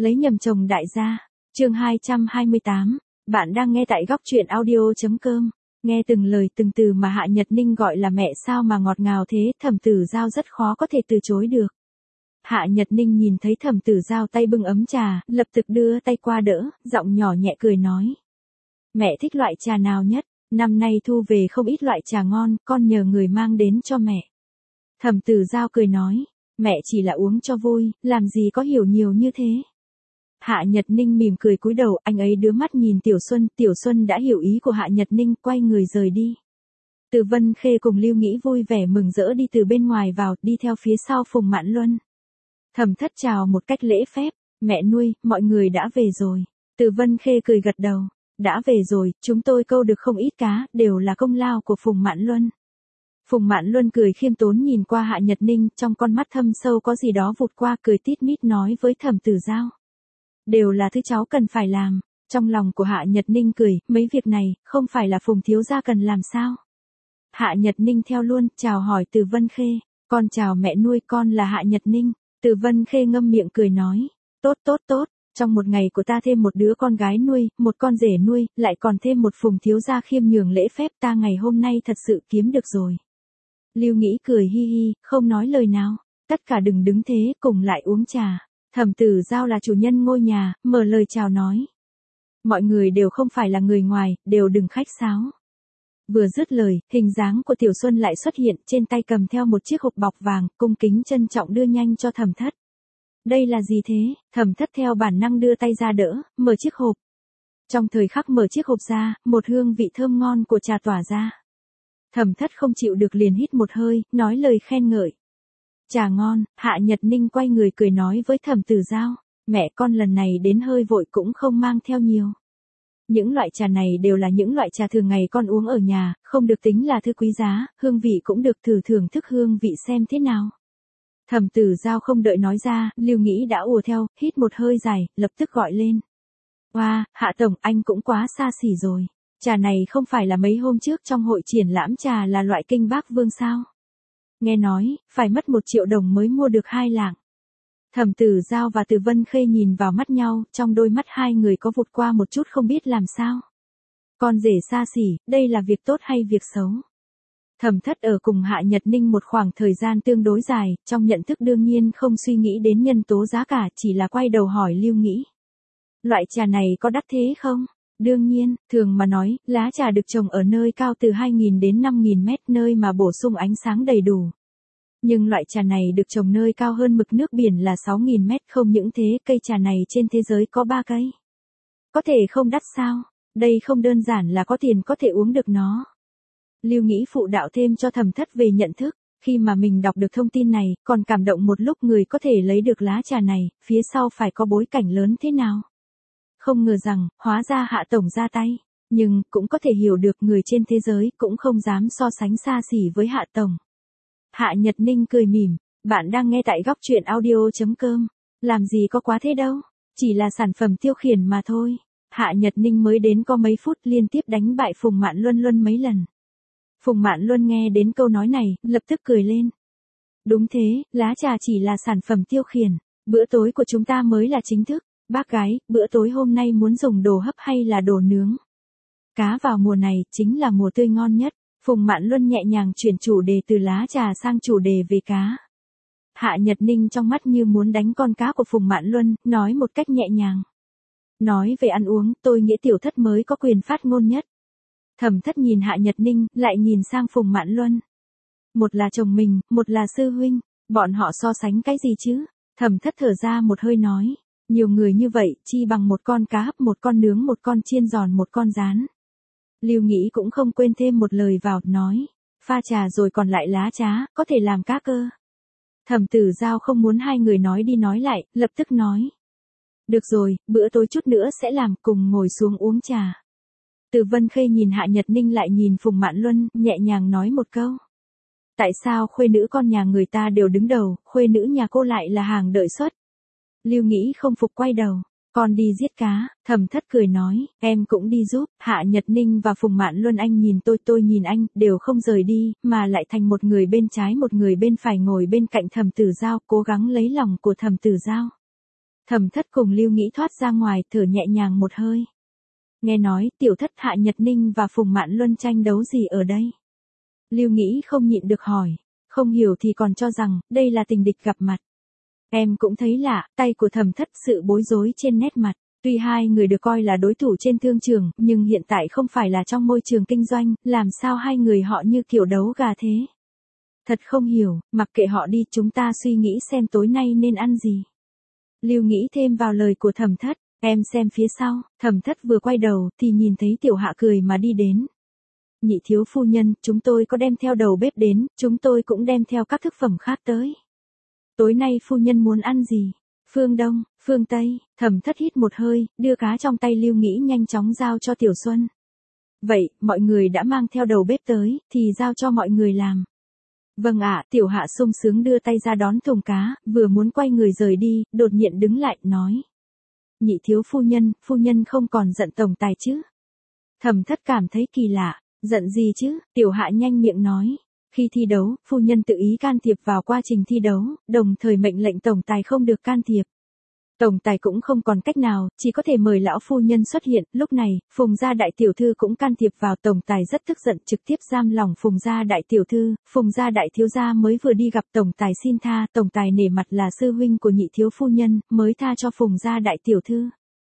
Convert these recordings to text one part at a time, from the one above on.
Lấy nhầm chồng đại gia. Chương 228. Bạn đang nghe tại góc truyện audio.com. Nghe từng lời từng từ mà Hạ Nhật Ninh gọi là mẹ sao mà ngọt ngào thế, Thẩm Tử Giao rất khó có thể từ chối được. Hạ Nhật Ninh nhìn thấy Thẩm Tử Giao tay bưng ấm trà, lập tức đưa tay qua đỡ, giọng nhỏ nhẹ cười nói. Mẹ thích loại trà nào nhất? Năm nay thu về không ít loại trà ngon, con nhờ người mang đến cho mẹ. Thẩm Tử Giao cười nói, mẹ chỉ là uống cho vui, làm gì có hiểu nhiều như thế. Hạ Nhật Ninh mỉm cười cúi đầu, anh ấy đưa mắt nhìn Tiểu Xuân đã hiểu ý của Hạ Nhật Ninh, quay người rời đi. Từ Vân Khê cùng Lưu Nghĩ vui vẻ mừng rỡ đi từ bên ngoài vào, đi theo phía sau Phùng Mạn Luân. Thẩm Thất chào một cách lễ phép, mẹ nuôi, mọi người đã về rồi. Từ Vân Khê cười gật đầu, đã về rồi, chúng tôi câu được không ít cá, đều là công lao của Phùng Mạn Luân. Phùng Mạn Luân cười khiêm tốn nhìn qua Hạ Nhật Ninh, trong con mắt thâm sâu có gì đó vụt qua, cười tít mít nói với Thẩm Tử Giao. Đều là thứ cháu cần phải làm. Trong lòng của Hạ Nhật Ninh cười, mấy việc này, không phải là Phùng thiếu gia cần làm sao? Hạ Nhật Ninh theo luôn, chào hỏi Từ Vân Khê, con chào mẹ nuôi, con là Hạ Nhật Ninh. Từ Vân Khê ngâm miệng cười nói, tốt, trong một ngày của ta thêm một đứa con gái nuôi, một con rể nuôi, lại còn thêm một Phùng thiếu gia khiêm nhường lễ phép, ta ngày hôm nay thật sự kiếm được rồi. Lưu Nghĩ cười hi hi, không nói lời nào, tất cả đừng đứng thế, cùng lại uống trà. Thẩm Tử Giao là chủ nhân ngôi nhà, mở lời chào nói. Mọi người đều không phải là người ngoài, đều đừng khách sáo. Vừa dứt lời, hình dáng của Tiểu Xuân lại xuất hiện, trên tay cầm theo một chiếc hộp bọc vàng, cung kính trân trọng đưa nhanh cho Thẩm Thất. Đây là gì thế? Thẩm Thất theo bản năng đưa tay ra đỡ, mở chiếc hộp. Trong thời khắc mở chiếc hộp ra, một hương vị thơm ngon của trà tỏa ra. Thẩm Thất không chịu được liền hít một hơi, nói lời khen ngợi. Trà ngon. Hạ Nhật Ninh quay người cười nói với Thẩm Tử Giao, mẹ con lần này đến hơi vội cũng không mang theo nhiều. Những loại trà này đều là những loại trà thường ngày con uống ở nhà, không được tính là thứ quý giá, hương vị cũng được thử thưởng thức hương vị xem thế nào. Thẩm Tử Giao không đợi nói ra, Lưu Nghĩ đã ùa theo, hít một hơi dài, lập tức gọi lên. Wow, Hạ Tổng, anh cũng quá xa xỉ rồi. Trà này không phải là mấy hôm trước trong hội triển lãm trà là loại Kinh Bắc Vương sao? Nghe nói, phải mất 1 triệu đồng mới mua được 2 lạng. Thẩm Tử Giao và Từ Vân Khê nhìn vào mắt nhau, trong đôi mắt hai người có vụt qua một chút không biết làm sao. Con rể xa xỉ, đây là việc tốt hay việc xấu? Thẩm Thất ở cùng Hạ Nhật Ninh một khoảng thời gian tương đối dài, trong nhận thức đương nhiên không suy nghĩ đến nhân tố giá cả, chỉ là quay đầu hỏi Lưu Nghĩ. Loại trà này có đắt thế không? Đương nhiên, thường mà nói, lá trà được trồng ở nơi cao từ 2.000 đến 5.000 mét, nơi mà bổ sung ánh sáng đầy đủ. Nhưng loại trà này được trồng nơi cao hơn mực nước biển là 6.000 mét, không những thế, cây trà này trên thế giới có 3 cây. Có thể không đắt sao? Đây không đơn giản là có tiền có thể uống được nó. Lưu Nghĩ phụ đạo thêm cho Thẩm Thất về nhận thức, khi mà mình đọc được thông tin này, còn cảm động một lúc người có thể lấy được lá trà này, phía sau phải có bối cảnh lớn thế nào. Không ngờ rằng, hóa ra Hạ Tổng ra tay, nhưng cũng có thể hiểu được người trên thế giới cũng không dám so sánh xa xỉ với Hạ Tổng. Hạ Nhật Ninh cười mỉm, bạn đang nghe tại góc truyện audio.com, làm gì có quá thế đâu, chỉ là sản phẩm tiêu khiển mà thôi. Hạ Nhật Ninh mới đến có mấy phút liên tiếp đánh bại Phùng Mạn Luân mấy lần. Phùng Mạn Luân nghe đến câu nói này, lập tức cười lên. Đúng thế, lá trà chỉ là sản phẩm tiêu khiển, bữa tối của chúng ta mới là chính thức. Bác gái, bữa tối hôm nay muốn dùng đồ hấp hay là đồ nướng? Cá vào mùa này chính là mùa tươi ngon nhất. Phùng Mạn Luân nhẹ nhàng chuyển chủ đề từ lá trà sang chủ đề về cá. Hạ Nhật Ninh trong mắt như muốn đánh con cá của Phùng Mạn Luân, nói một cách nhẹ nhàng. Nói về ăn uống, tôi nghĩ Tiểu Thất mới có quyền phát ngôn nhất. Thẩm Thất nhìn Hạ Nhật Ninh, lại nhìn sang Phùng Mạn Luân. Một là chồng mình, một là sư huynh, bọn họ so sánh cái gì chứ? Thẩm Thất thở ra một hơi nói. Nhiều người như vậy, chi bằng một con cá hấp, một con nướng, một con chiên giòn, một con rán. Lưu Nghĩ cũng không quên thêm một lời vào, nói. Pha trà rồi còn lại lá trà, có thể làm cá cơ. Thẩm Tử Giao không muốn hai người nói đi nói lại, lập tức nói. Được rồi, bữa tối chút nữa sẽ làm, cùng ngồi xuống uống trà. Từ Vân Khê nhìn Hạ Nhật Ninh lại nhìn Phùng Mạn Luân, nhẹ nhàng nói một câu. Tại sao khuê nữ con nhà người ta đều đứng đầu, khuê nữ nhà cô lại là hàng đợi xuất? Lưu Nghĩ không phục quay đầu. Con đi giết cá. Thẩm Thất cười nói, em cũng đi giúp. Hạ Nhật Ninh và Phùng Mạn Luân anh nhìn tôi nhìn anh, đều không rời đi, mà lại thành một người bên trái một người bên phải ngồi bên cạnh Thẩm Tử Giao, cố gắng lấy lòng của Thẩm Tử Giao. Thẩm Thất cùng Lưu Nghĩ thoát ra ngoài, thở nhẹ nhàng một hơi. Nghe nói tiểu thất Hạ Nhật Ninh và Phùng Mạn Luân tranh đấu gì ở đây? Lưu Nghĩ không nhịn được hỏi, không hiểu thì còn cho rằng đây là tình địch gặp mặt. Em cũng thấy lạ, tay của Thẩm Thất sự bối rối trên nét mặt. Tuy hai người được coi là đối thủ trên thương trường, nhưng hiện tại không phải là trong môi trường kinh doanh, làm sao hai người họ như kiểu đấu gà thế? Thật không hiểu, mặc kệ họ đi, chúng ta suy nghĩ xem tối nay nên ăn gì. Lưu Nghĩ thêm vào lời của Thẩm Thất, em xem phía sau. Thẩm Thất vừa quay đầu thì nhìn thấy Tiểu Hạ cười mà đi đến. Nhị thiếu phu nhân, chúng tôi có đem theo đầu bếp đến, chúng tôi cũng đem theo các thức phẩm khác tới. Tối nay phu nhân muốn ăn gì? Phương Đông, phương Tây. Thẩm Thất hít một hơi, đưa cá trong tay Lưu Nghĩ nhanh chóng giao cho Tiểu Xuân. Vậy, mọi người đã mang theo đầu bếp tới, thì giao cho mọi người làm. Vâng ạ, Tiểu Hạ sung sướng đưa tay ra đón thùng cá, vừa muốn quay người rời đi, đột nhiên đứng lại, nói. Nhị thiếu phu nhân không còn giận tổng tài chứ? Thẩm Thất cảm thấy kỳ lạ, giận gì chứ? Tiểu Hạ nhanh miệng nói. Khi thi đấu, phu nhân tự ý can thiệp vào quá trình thi đấu, đồng thời mệnh lệnh tổng tài không được can thiệp. Tổng tài cũng không còn cách nào, chỉ có thể mời lão phu nhân xuất hiện. Lúc này, Phùng gia đại tiểu thư cũng can thiệp vào, tổng tài rất tức giận, trực tiếp giam lỏng Phùng gia đại tiểu thư. Phùng gia đại thiếu gia mới vừa đi gặp tổng tài xin tha, tổng tài nể mặt là sư huynh của nhị thiếu phu nhân, mới tha cho Phùng gia đại tiểu thư.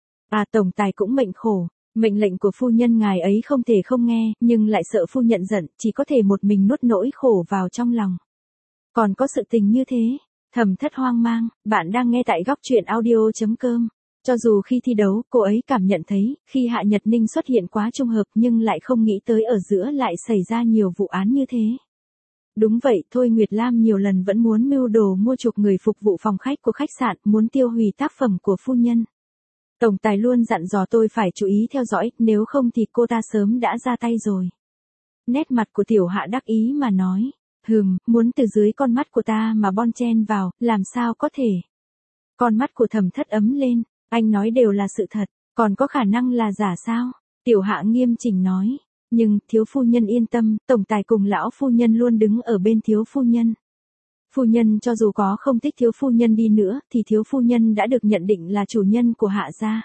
Tổng tài cũng mệnh khổ. Mệnh lệnh của phu nhân ngài ấy không thể không nghe, nhưng lại sợ phu nhận giận, chỉ có thể một mình nuốt nỗi khổ vào trong lòng. Còn có sự tình như thế? Thẩm Thất hoang mang. Bạn đang nghe tại góc truyện audio.com. Cho dù khi thi đấu, cô ấy cảm nhận thấy, khi Hạ Nhật Ninh xuất hiện quá trùng hợp, nhưng lại không nghĩ tới ở giữa lại xảy ra nhiều vụ án như thế. Đúng vậy, Thôi Nguyệt Lam nhiều lần vẫn muốn mưu đồ mua chuộc người phục vụ phòng khách của khách sạn, muốn tiêu hủy tác phẩm của phu nhân. Tổng tài luôn dặn dò tôi phải chú ý theo dõi, nếu không thì cô ta sớm đã ra tay rồi. Nét mặt của Tiểu Hạ đắc ý mà nói. Muốn từ dưới con mắt của ta mà bon chen vào, làm sao có thể. Con mắt của Thẩm Thất ấm lên, anh nói đều là sự thật, còn có khả năng là giả sao? Tiểu Hạ nghiêm chỉnh nói. Nhưng, thiếu phu nhân yên tâm, tổng tài cùng lão phu nhân luôn đứng ở bên thiếu phu nhân. Phu nhân cho dù có không thích thiếu phu nhân đi nữa, thì thiếu phu nhân đã được nhận định là chủ nhân của Hạ gia.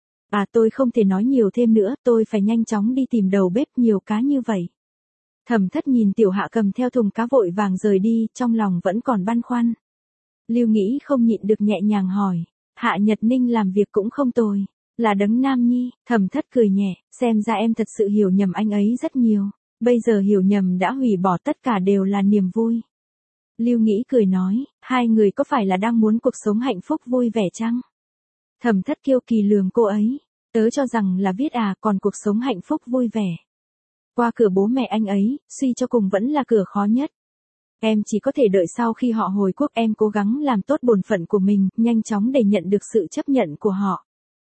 Tôi không thể nói nhiều thêm nữa, tôi phải nhanh chóng đi tìm đầu bếp, nhiều cá như vậy. Thẩm Thất nhìn Tiểu Hạ cầm theo thùng cá vội vàng rời đi, trong lòng vẫn còn băn khoăn. Lưu Nghĩ không nhịn được nhẹ nhàng hỏi, Hạ Nhật Ninh làm việc cũng không tồi, là đấng nam nhi. Thẩm Thất cười nhẹ, xem ra em thật sự hiểu nhầm anh ấy rất nhiều, bây giờ hiểu nhầm đã hủy bỏ, tất cả đều là niềm vui. Lưu Nghĩ cười nói, hai người có phải là đang muốn cuộc sống hạnh phúc vui vẻ chăng? Thẩm Thất kiêu kỳ lườm cô ấy, tớ cho rằng là viết còn cuộc sống hạnh phúc vui vẻ. Qua cửa bố mẹ anh ấy, suy cho cùng vẫn là cửa khó nhất. Em chỉ có thể đợi sau khi họ hồi quốc, em cố gắng làm tốt bổn phận của mình, nhanh chóng để nhận được sự chấp nhận của họ.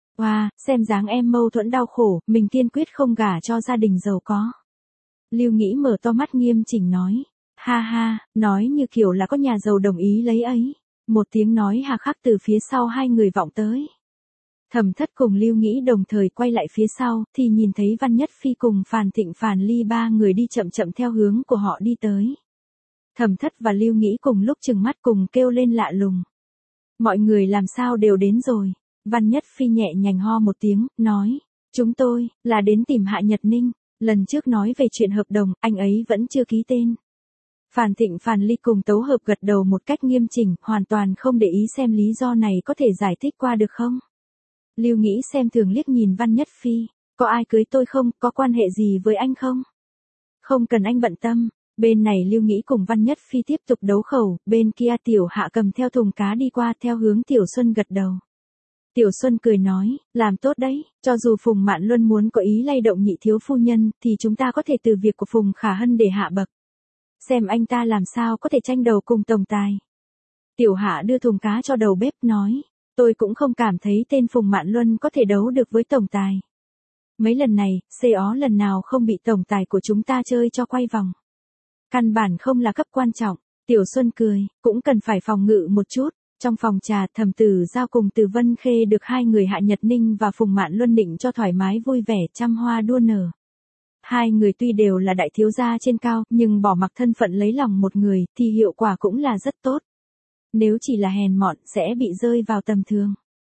Xem dáng em mâu thuẫn đau khổ, mình kiên quyết không gả cho gia đình giàu có. Lưu Nghĩ mở to mắt nghiêm chỉnh nói. Ha ha, nói như kiểu là có nhà giàu đồng ý lấy ấy. Một tiếng nói hà khắc từ phía sau hai người vọng tới. Thẩm Thất cùng Lưu Nghĩ đồng thời quay lại phía sau, thì nhìn thấy Văn Nhất Phi cùng Phàn Thịnh Phàn Ly ba người đi chậm chậm theo hướng của họ đi tới. Thẩm Thất và Lưu Nghĩ cùng lúc trừng mắt cùng kêu lên lạ lùng. Mọi người làm sao đều đến rồi? Văn Nhất Phi nhẹ nhàng ho một tiếng, nói. Chúng tôi, là đến tìm Hạ Nhật Ninh. Lần trước nói về chuyện hợp đồng, anh ấy vẫn chưa ký tên. Phàn Thịnh Phàn Ly cùng Tấu Hợp gật đầu một cách nghiêm chỉnh, hoàn toàn không để ý xem lý do này có thể giải thích qua được không. Lưu Nghĩ xem thường liếc nhìn Văn Nhất Phi, có ai cưới tôi không, có quan hệ gì với anh không? Không cần anh bận tâm. Bên này Lưu Nghĩ cùng Văn Nhất Phi tiếp tục đấu khẩu, bên kia Tiểu Hạ cầm theo thùng cá đi qua theo hướng Tiểu Xuân gật đầu. Tiểu Xuân cười nói, làm tốt đấy, cho dù Phùng Mạn Luân muốn có ý lay động nhị thiếu phu nhân, thì chúng ta có thể từ việc của Phùng Khả Hân để hạ bậc. Xem anh ta làm sao có thể tranh đầu cùng tổng tài. Tiểu Hạ đưa thùng cá cho đầu bếp nói, tôi cũng không cảm thấy tên Phùng Mạn Luân có thể đấu được với tổng tài. Mấy lần này, CO lần nào không bị tổng tài của chúng ta chơi cho quay vòng. Căn bản không là cấp quan trọng. Tiểu Xuân cười, cũng cần phải phòng ngự một chút. Trong phòng trà, Thẩm Tử Giao cùng Từ Vân Khê được hai người Hạ Nhật Ninh và Phùng Mạn Luân định cho thoải mái vui vẻ, trăm hoa đua nở. Hai người tuy đều là đại thiếu gia trên cao, nhưng bỏ mặc thân phận lấy lòng một người, thì hiệu quả cũng là rất tốt. Nếu chỉ là hèn mọn, sẽ bị rơi vào tầm thường.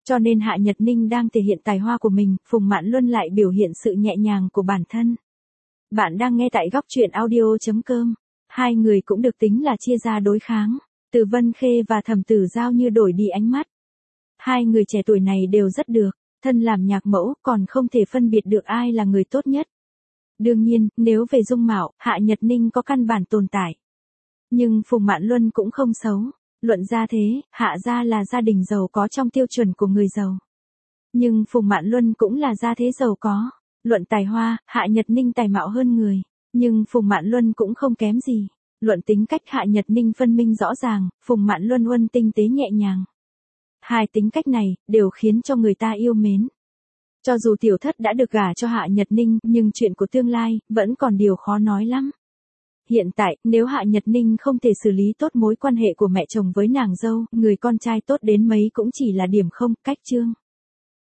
Cho nên Hạ Nhật Ninh đang thể hiện tài hoa của mình, Phùng Mạn Luân lại biểu hiện sự nhẹ nhàng của bản thân. Bạn đang nghe tại góc truyện audio.com. Hai người cũng được tính là chia ra đối kháng. Từ Vân Khê và Thẩm Tử Giao như đổi đi ánh mắt. Hai người trẻ tuổi này đều rất được, thân làm nhạc mẫu còn không thể phân biệt được ai là người tốt nhất. Đương nhiên, nếu về dung mạo, Hạ Nhật Ninh có căn bản tồn tại. Nhưng Phùng Mạn Luân cũng không xấu. Luận ra thế, Hạ gia là gia đình giàu có trong tiêu chuẩn của người giàu. Nhưng Phùng Mạn Luân cũng là gia thế giàu có. Luận tài hoa, Hạ Nhật Ninh tài mạo hơn người. Nhưng Phùng Mạn Luân cũng không kém gì. Luận tính cách Hạ Nhật Ninh phân minh rõ ràng, Phùng Mạn Luân uân tinh tế nhẹ nhàng. Hai tính cách này, đều khiến cho người ta yêu mến. Cho dù tiểu thất đã được gả cho Hạ Nhật Ninh, nhưng chuyện của tương lai, vẫn còn điều khó nói lắm. Hiện tại, nếu Hạ Nhật Ninh không thể xử lý tốt mối quan hệ của mẹ chồng với nàng dâu, người con trai tốt đến mấy cũng chỉ là điểm không, cách chương.